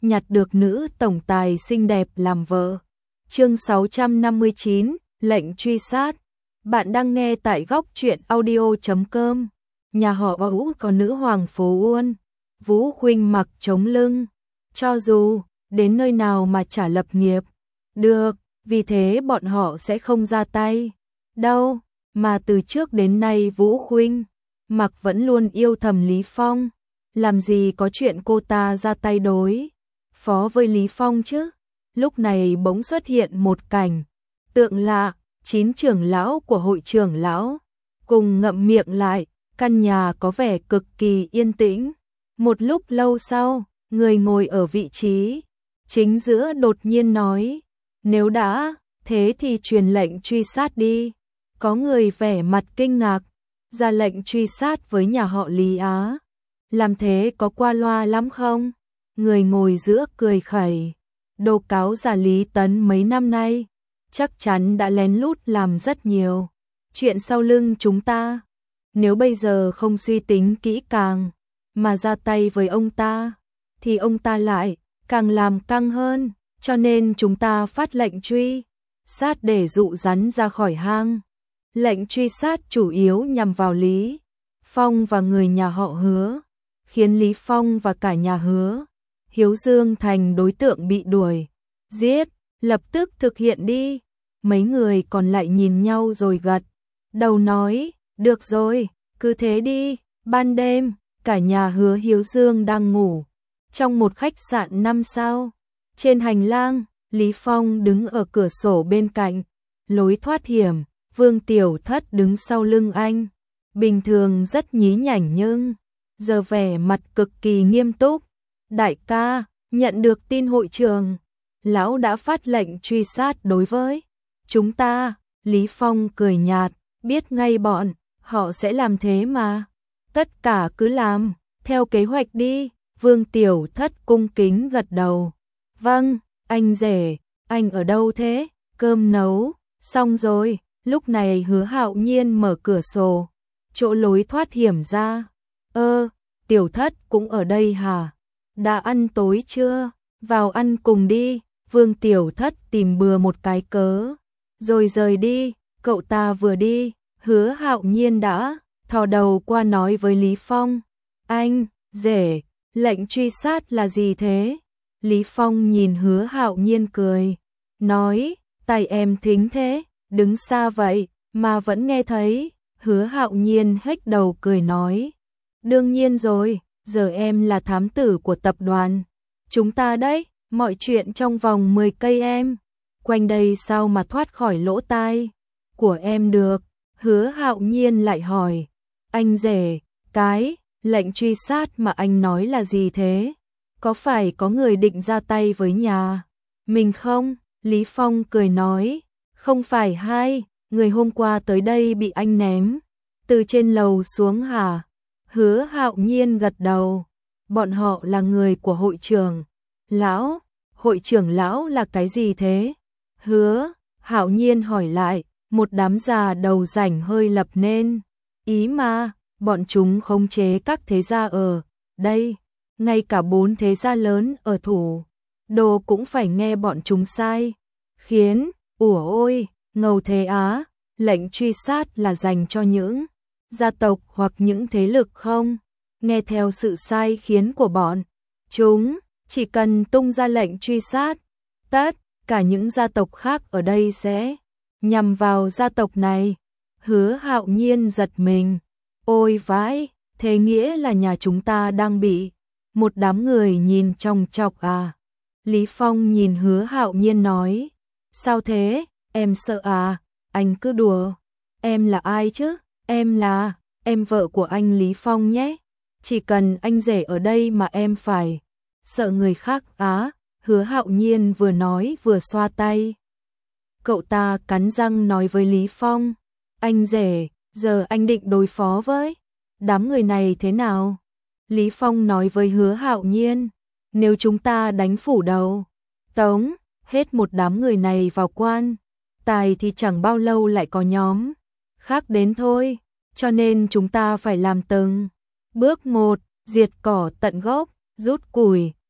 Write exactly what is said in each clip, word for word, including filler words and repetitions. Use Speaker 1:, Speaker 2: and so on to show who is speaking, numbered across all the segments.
Speaker 1: nhặt được nữ tổng tài xinh đẹp làm vợ. Chương sáu trăm năm mươi chín, lệnh truy sát. Bạn đang nghe tại góc truyện audio chấm com. Nhà họ Vũ có nữ hoàng phố Uôn, Vũ Khuynh mặc chống lưng, cho dù đến nơi nào mà trả lập nghiệp được, vì thế bọn họ sẽ không ra tay đâu, mà từ trước đến nay Vũ Khuynh mặc vẫn luôn yêu thầm Lý Phong, làm gì có chuyện cô ta ra tay đối phó với Lý Phong chứ. Lúc này bỗng xuất hiện một cảnh tượng lạ, chín trưởng lão của hội trưởng lão cùng ngậm miệng lại, căn nhà có vẻ cực kỳ yên tĩnh. Một lúc lâu sau, người ngồi ở vị trí chính giữa đột nhiên nói, nếu đã thế thì truyền lệnh truy sát đi. Có người vẻ mặt kinh ngạc, ra lệnh truy sát với nhà họ Lý Á. Làm thế có qua loa lắm không? Người ngồi giữa cười khẩy, đồ cáo giả Lý Tấn mấy năm nay chắc chắn đã lén lút làm rất nhiều chuyện sau lưng chúng ta. Nếu bây giờ không suy tính kỹ càng mà ra tay với ông ta, thì ông ta lại càng làm căng hơn, cho nên chúng ta phát lệnh truy sát để dụ rắn ra khỏi hang. Lệnh truy sát chủ yếu nhằm vào Lý Phong và người nhà họ Hứa, khiến Lý Phong và cả nhà Hứa Hiếu Dương thành đối tượng bị đuổi giết. Lập tức thực hiện đi. Mấy người còn lại nhìn nhau rồi gật đầu nói, được rồi, cứ thế đi. Ban đêm, cả nhà Hứa Hiếu Dương đang ngủ trong một khách sạn năm sao. Trên hành lang, Lý Phong đứng ở cửa sổ bên cạnh lối thoát hiểm, Vương Tiểu Thất đứng sau lưng anh. Bình thường rất nhí nhảnh nhưng giờ vẻ mặt cực kỳ nghiêm túc. Đại ca, nhận được tin hội trưởng lão đã phát lệnh truy sát đối với chúng ta. Lý Phong cười nhạt, biết ngay bọn họ sẽ làm thế mà. Tất cả cứ làm theo kế hoạch đi. Vương Tiểu Thất cung kính gật đầu. Vâng, anh rể, anh ở đâu thế? Cơm nấu xong rồi. Lúc này Hứa Hạo Nhiên mở cửa sổ chỗ lối thoát hiểm ra. Ơ, Tiểu Thất cũng ở đây hả? Đã ăn tối chưa? Vào ăn cùng đi. Vương Tiểu Thất tìm bừa một cái cớ rồi rời đi. Cậu ta vừa đi, Hứa Hạo Nhiên đã thò đầu qua nói với Lý Phong, anh rể, lệnh truy sát là gì thế? Lý Phong nhìn Hứa Hạo Nhiên cười, nói, tai em thính thế, đứng xa vậy mà vẫn nghe thấy. Hứa Hạo Nhiên hếch đầu cười nói, đương nhiên rồi, giờ em là thám tử của tập đoàn chúng ta đấy, mọi chuyện trong vòng mười cây em quanh đây sao mà thoát khỏi lỗ tai của em được. Hứa Hạo Nhiên lại hỏi, anh rể, cái lệnh truy sát mà anh nói là gì thế? Có phải có người định ra tay với nhà mình không? Lý Phong cười nói, không phải hai người hôm qua tới đây bị anh ném từ trên lầu xuống hả? Hứa Hạo Nhiên gật đầu, bọn họ là người của hội trưởng lão. Hội trưởng lão là cái gì thế? Hứa Hạo Nhiên hỏi lại. Một đám già đầu rảnh hơi lập nên ý mà, bọn chúng khống chế các thế gia ở đây, ngay cả bốn thế gia lớn ở thủ đô cũng phải nghe bọn chúng sai khiến. Ủa ôi, ngầu thế á, lệnh truy sát là dành cho những gia tộc hoặc những thế lực không nghe theo sự sai khiến của bọn chúng. Chỉ cần tung ra lệnh truy sát, tất cả những gia tộc khác ở đây sẽ nhằm vào gia tộc này. Hứa Hạo Nhiên giật mình, ôi vãi, thế nghĩa là nhà chúng ta đang bị một đám người nhìn chòng chọc à? Lý Phong nhìn Hứa Hạo Nhiên nói, sao thế, em sợ à? Anh cứ đùa, em là ai chứ? Em là em vợ của anh Lý Phong nhé. Chỉ cần anh rể ở đây mà em phải sợ người khác á? Hứa Hạo Nhiên vừa nói vừa xoa tay. Cậu ta cắn răng nói với Lý Phong, anh rể, giờ anh định đối phó với đám người này thế nào? Lý Phong nói với Hứa Hạo Nhiên, nếu chúng ta đánh phủ đầu tống hết một đám người này vào quan tài thì chẳng bao lâu lại có nhóm khác đến thôi, cho nên chúng ta phải làm từng bước một, diệt cỏ tận gốc, rút củi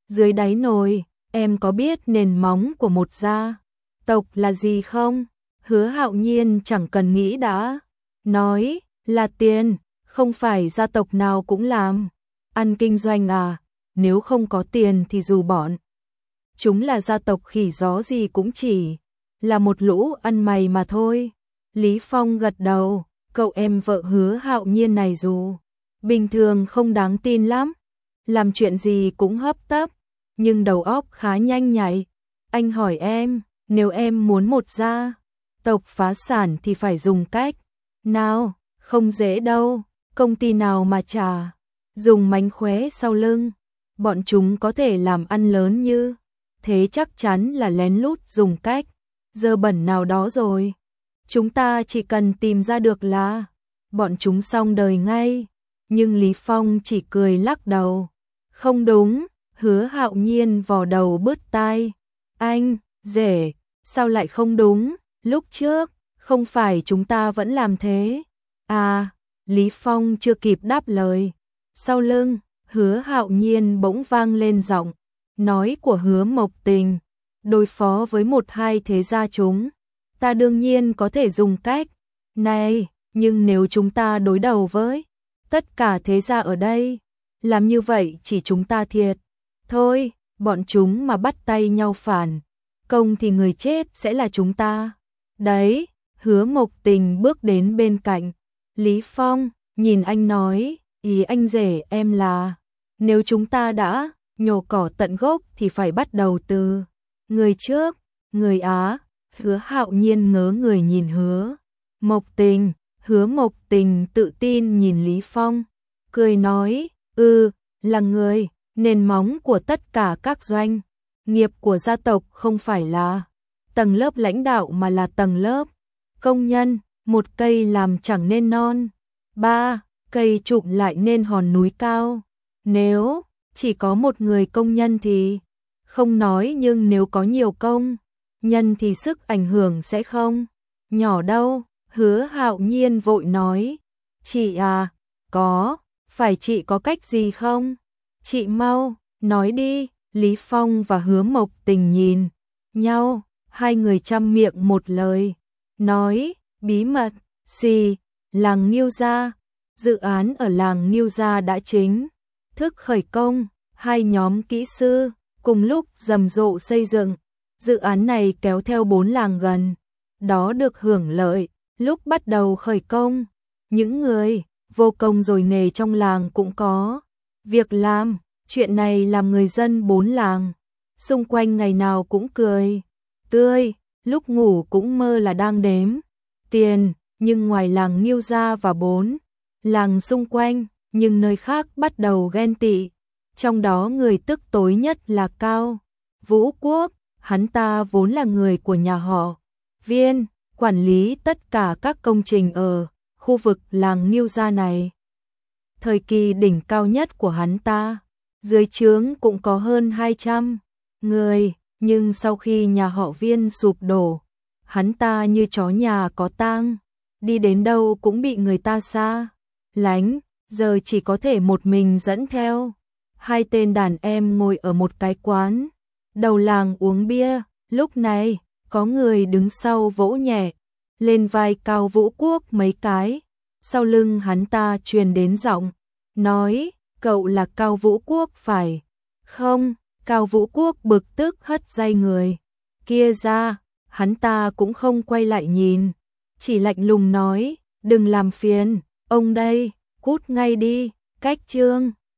Speaker 1: Dưới đáy nồi, em có biết nền móng của một gia tộc là gì không? Hứa Hạo Nhiên chẳng cần nghĩ đã nói, là tiền, không phải gia tộc nào cũng làm ăn kinh doanh à, nếu không có tiền thì dù bọn chúng là gia tộc khỉ gió gì cũng chỉ là một lũ ăn mày mà thôi. Lý Phong gật đầu, cậu em vợ Hứa Hạo Nhiên này dù bình thường không đáng tin lắm, làm chuyện gì cũng hấp tấp, nhưng đầu óc khá nhanh nhạy. Anh hỏi em, nếu em muốn một gia tộc phá sản thì phải dùng cách nào? Không dễ đâu, công ty nào mà chả dùng mánh khóe sau lưng. Bọn chúng có thể làm ăn lớn như thế chắc chắn là lén lút dùng cách dơ bẩn nào đó rồi. Chúng ta chỉ cần tìm ra được là bọn chúng xong đời ngay. Nhưng Lý Phong chỉ cười lắc đầu. Không đúng, Hứa Hạo Nhiên vò đầu bứt tai. Anh, rể, sao lại không đúng? Lúc trước, không phải chúng ta vẫn làm thế? À, Lý Phong chưa kịp đáp lời. Sau lưng, Hứa Hạo Nhiên bỗng vang lên giọng nói của Hứa Mộc Tình. Đối phó với một hai thế gia chúng, ta đương nhiên có thể dùng cách này, nhưng nếu chúng ta đối đầu với tất cả thế gia ở đây, làm như vậy chỉ chúng ta thiệt. Thôi, bọn chúng mà bắt tay nhau phản công thì người chết sẽ là chúng ta. Đấy, Hứa Mộc Tình bước đến bên cạnh Lý Phong, nhìn anh nói, ý anh rể em là, nếu chúng ta đã nhổ cỏ tận gốc thì phải bắt đầu từ người trước, người Á. Hứa Hạo Nhiên ngớ người nhìn Hứa Mộc Tình, Hứa Mộc Tình tự tin nhìn Lý Phong, cười nói, ừ, là người, nền móng của tất cả các doanh nghiệp của gia tộc không phải là tầng lớp lãnh đạo mà là tầng lớp công nhân. Một cây làm chẳng nên non, ba cây chụm lại nên hòn núi cao. Nếu chỉ có một người công nhân thì không nói, nhưng nếu có nhiều công nhân thì sức ảnh hưởng sẽ không nhỏ đâu. Hứa Hạo Nhiên vội nói, chị à, có, phải chị có cách gì không? Chị mau, nói đi. Lý Phong và Hứa Mộc Tình nhìn nhau, hai người chăm miệng một lời, nói, bí mật, xì, làng Nghiêu Gia. Dự án ở làng Nghiêu Gia đã chính thức khởi công, hai nhóm kỹ sư cùng lúc rầm rộ xây dựng. Dự án này kéo theo bốn làng gần đó được hưởng lợi. Lúc bắt đầu khởi công, những người vô công rồi nghề trong làng cũng có việc làm. Chuyện này làm người dân bốn làng xung quanh ngày nào cũng cười tươi, lúc ngủ cũng mơ là đang đếm tiền. Nhưng ngoài làng Nghiêu Gia và bốn làng xung quanh, nhưng nơi khác bắt đầu ghen tị. Trong đó người tức tối nhất là Cao Vũ Quốc, hắn ta vốn là người của nhà họ Viên, quản lý tất cả các công trình ở khu vực làng Nghiêu Gia này. Thời kỳ đỉnh cao nhất của hắn ta, dưới trướng cũng có hơn hai trăm người, nhưng sau khi nhà họ Viên sụp đổ, hắn ta như chó nhà có tang, đi đến đâu cũng bị người ta xa lánh, giờ chỉ có thể một mình dẫn theo hai tên đàn em ngồi ở một cái quán đầu làng uống bia. Lúc này, có người đứng sau vỗ nhẹ lên vai Cao Vũ Quốc mấy cái, sau lưng hắn ta truyền đến giọng nói, cậu là Cao Vũ Quốc phải không? Cao Vũ Quốc bực tức hất dây người kia ra, hắn ta cũng không quay lại nhìn, chỉ lạnh lùng nói, đừng làm phiền ông đây, cút ngay đi. Cách chương